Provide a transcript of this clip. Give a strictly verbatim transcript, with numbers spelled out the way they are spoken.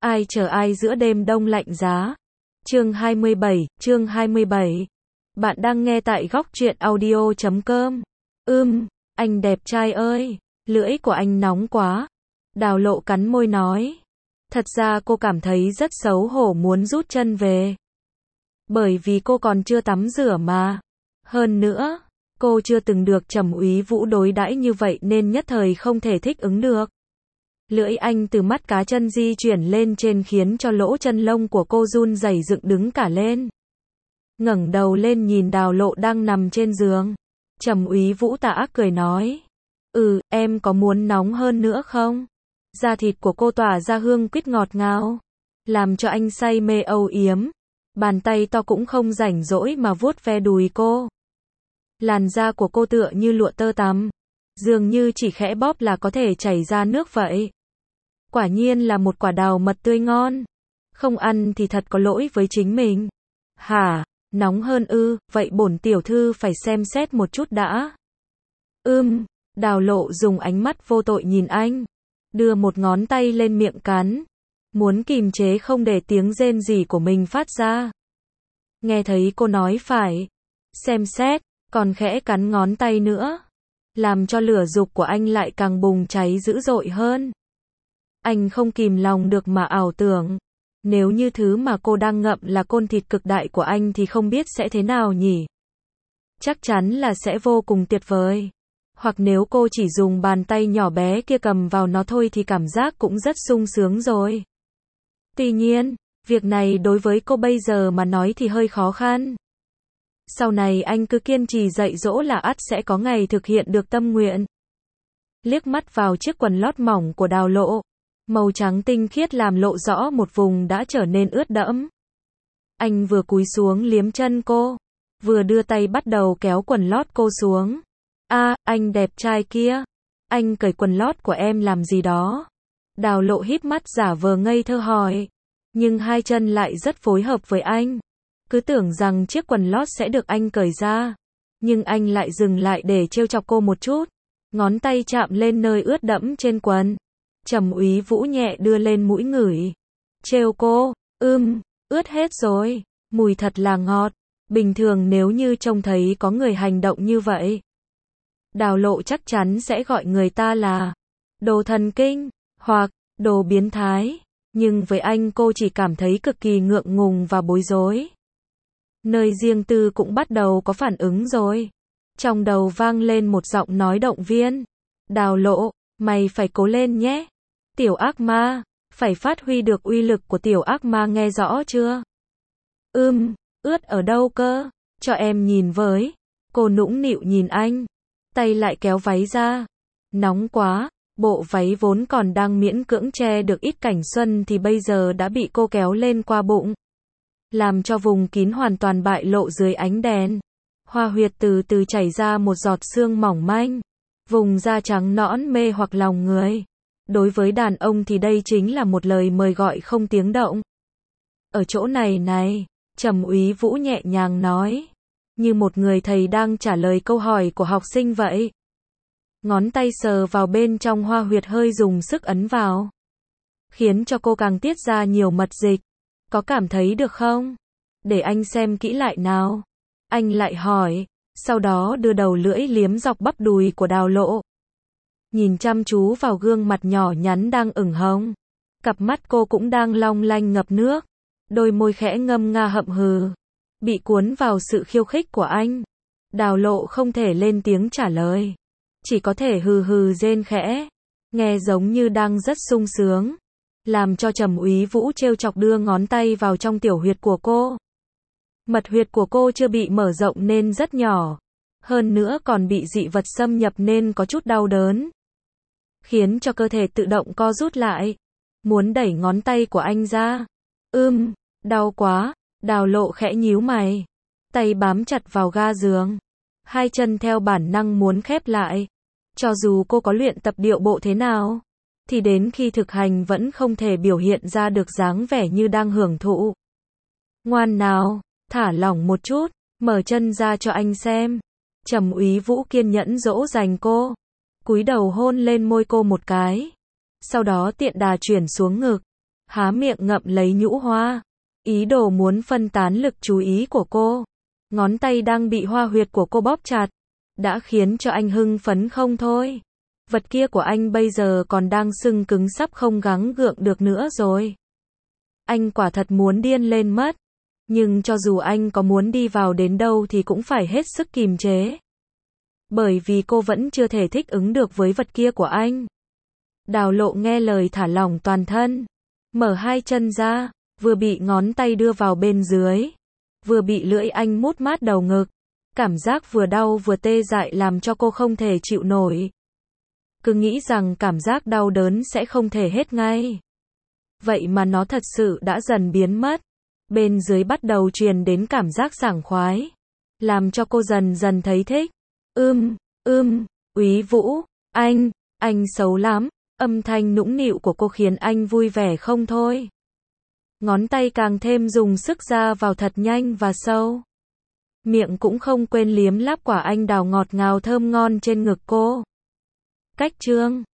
Ai chờ ai giữa đêm đông lạnh giá. Chương hai mươi bảy, chương hai mươi bảy. Bạn đang nghe tại góc truyện audio chấm com. Ưm, anh đẹp trai ơi, lưỡi của anh nóng quá. Đào Lộ cắn môi nói. Thật ra cô cảm thấy rất xấu hổ muốn rút chân về. Bởi vì cô còn chưa tắm rửa mà. Hơn nữa, cô chưa từng được Trầm Úy Vũ đối đãi như vậy nên nhất thời không thể thích ứng được. Lưỡi anh từ mắt cá chân di chuyển lên trên khiến cho lỗ chân lông của cô run rẩy dựng đứng cả lên. Ngẩng đầu lên nhìn Đào Lộ đang nằm trên giường. Trầm Úy Vũ tà ác cười nói. Ừ, em có muốn nóng hơn nữa không? Da thịt của cô tỏa ra hương quýt ngọt ngào, làm cho anh say mê âu yếm. Bàn tay to cũng không rảnh rỗi mà vuốt ve đùi cô. Làn da của cô tựa như lụa tơ tằm, dường như chỉ khẽ bóp là có thể chảy ra nước vậy. Quả nhiên là một quả đào mật tươi ngon. Không ăn thì thật có lỗi với chính mình. Hả, nóng hơn ư, vậy bổn tiểu thư phải xem xét một chút đã. Ưm, Đào Lộ dùng ánh mắt vô tội nhìn anh, đưa một ngón tay lên miệng cắn, muốn kìm chế không để tiếng rên rỉ của mình phát ra. Nghe thấy cô nói phải xem xét, còn khẽ cắn ngón tay nữa, làm cho lửa dục của anh lại càng bùng cháy dữ dội hơn. Anh không kìm lòng được mà ảo tưởng, nếu như thứ mà cô đang ngậm là côn thịt cực đại của anh thì không biết sẽ thế nào nhỉ? Chắc chắn là sẽ vô cùng tuyệt vời. Hoặc nếu cô chỉ dùng bàn tay nhỏ bé kia cầm vào nó thôi thì cảm giác cũng rất sung sướng rồi. Tuy nhiên, việc này đối với cô bây giờ mà nói thì hơi khó khăn. Sau này anh cứ kiên trì dạy dỗ là ắt sẽ có ngày thực hiện được tâm nguyện. Liếc mắt vào chiếc quần lót mỏng của Đào Lộ, màu trắng tinh khiết làm lộ rõ một vùng đã trở nên ướt đẫm. Anh vừa cúi xuống liếm chân cô, vừa đưa tay bắt đầu kéo quần lót cô xuống. A, à, anh đẹp trai kia, anh cởi quần lót của em làm gì đó? Đào Lộ híp mắt giả vờ ngây thơ hỏi, nhưng hai chân lại rất phối hợp với anh. Cứ tưởng rằng chiếc quần lót sẽ được anh cởi ra, nhưng anh lại dừng lại để trêu chọc cô một chút, ngón tay chạm lên nơi ướt đẫm trên quần. Trầm Úy Vũ nhẹ đưa lên mũi ngửi, trêu cô, ưm, ướt hết rồi, mùi thật là ngọt. Bình thường nếu như trông thấy có người hành động như vậy, Đào Lộ chắc chắn sẽ gọi người ta là đồ thần kinh, hoặc đồ biến thái. Nhưng với anh cô chỉ cảm thấy cực kỳ ngượng ngùng và bối rối. Nơi riêng tư cũng bắt đầu có phản ứng rồi. Trong đầu vang lên một giọng nói động viên. Đào Lộ, mày phải cố lên nhé. Tiểu ác ma, phải phát huy được uy lực của tiểu ác ma, nghe rõ chưa? Ưm, ướt ở đâu cơ? Cho em nhìn với. Cô nũng nịu nhìn anh, tay lại kéo váy ra. Nóng quá, bộ váy vốn còn đang miễn cưỡng che được ít cảnh xuân thì bây giờ đã bị cô kéo lên qua bụng, làm cho vùng kín hoàn toàn bại lộ dưới ánh đèn. Hoa huyệt từ từ chảy ra một giọt sương mỏng manh, vùng da trắng nõn mê hoặc lòng người. Đối với đàn ông thì đây chính là một lời mời gọi không tiếng động. Ở chỗ này này, Trầm Úy Vũ nhẹ nhàng nói, như một người thầy đang trả lời câu hỏi của học sinh vậy. Ngón tay sờ vào bên trong hoa huyệt hơi dùng sức ấn vào, khiến cho cô càng tiết ra nhiều mật dịch. Có cảm thấy được không? Để anh xem kỹ lại nào. Anh lại hỏi, sau đó đưa đầu lưỡi liếm dọc bắp đùi của Đào Lộ. Nhìn chăm chú vào gương mặt nhỏ nhắn đang ửng hồng. Cặp mắt cô cũng đang long lanh ngập nước. Đôi môi khẽ ngâm nga hậm hừ. Bị cuốn vào sự khiêu khích của anh, Đào Lộ không thể lên tiếng trả lời, chỉ có thể hừ hừ rên khẽ, nghe giống như đang rất sung sướng, làm cho Trầm Úy Vũ trêu chọc đưa ngón tay vào trong tiểu huyệt của cô. Mật huyệt của cô chưa bị mở rộng nên rất nhỏ, hơn nữa còn bị dị vật xâm nhập nên có chút đau đớn, khiến cho cơ thể tự động co rút lại, muốn đẩy ngón tay của anh ra. Ưm, đau quá. Đào Lộ khẽ nhíu mày, tay bám chặt vào ga giường, hai chân theo bản năng muốn khép lại. Cho dù cô có luyện tập điệu bộ thế nào, thì đến khi thực hành vẫn không thể biểu hiện ra được dáng vẻ như đang hưởng thụ. Ngoan nào, thả lỏng một chút, mở chân ra cho anh xem. Trầm Úy Vũ kiên nhẫn dỗ dành cô, cúi đầu hôn lên môi cô một cái, sau đó tiện đà chuyển xuống ngực, há miệng ngậm lấy nhũ hoa, ý đồ muốn phân tán lực chú ý của cô. Ngón tay đang bị hoa huyệt của cô bóp chặt, đã khiến cho anh hưng phấn không thôi. Vật kia của anh bây giờ còn đang sưng cứng sắp không gắng gượng được nữa rồi. Anh quả thật muốn điên lên mất. Nhưng cho dù anh có muốn đi vào đến đâu thì cũng phải hết sức kìm chế. Bởi vì cô vẫn chưa thể thích ứng được với vật kia của anh. Đào Lộ nghe lời thả lỏng toàn thân. Mở hai chân ra, vừa bị ngón tay đưa vào bên dưới, vừa bị lưỡi anh mút mát đầu ngực. Cảm giác vừa đau vừa tê dại làm cho cô không thể chịu nổi. Cứ nghĩ rằng cảm giác đau đớn sẽ không thể hết ngay. Vậy mà nó thật sự đã dần biến mất. Bên dưới bắt đầu truyền đến cảm giác sảng khoái, làm cho cô dần dần thấy thích. Ưm, ưm, Úy Vũ, anh, anh xấu lắm. Âm thanh nũng nịu của cô khiến anh vui vẻ không thôi. Ngón tay càng thêm dùng sức ra vào thật nhanh và sâu. Miệng cũng không quên liếm láp quả anh đào ngọt ngào thơm ngon trên ngực cô. Cách chương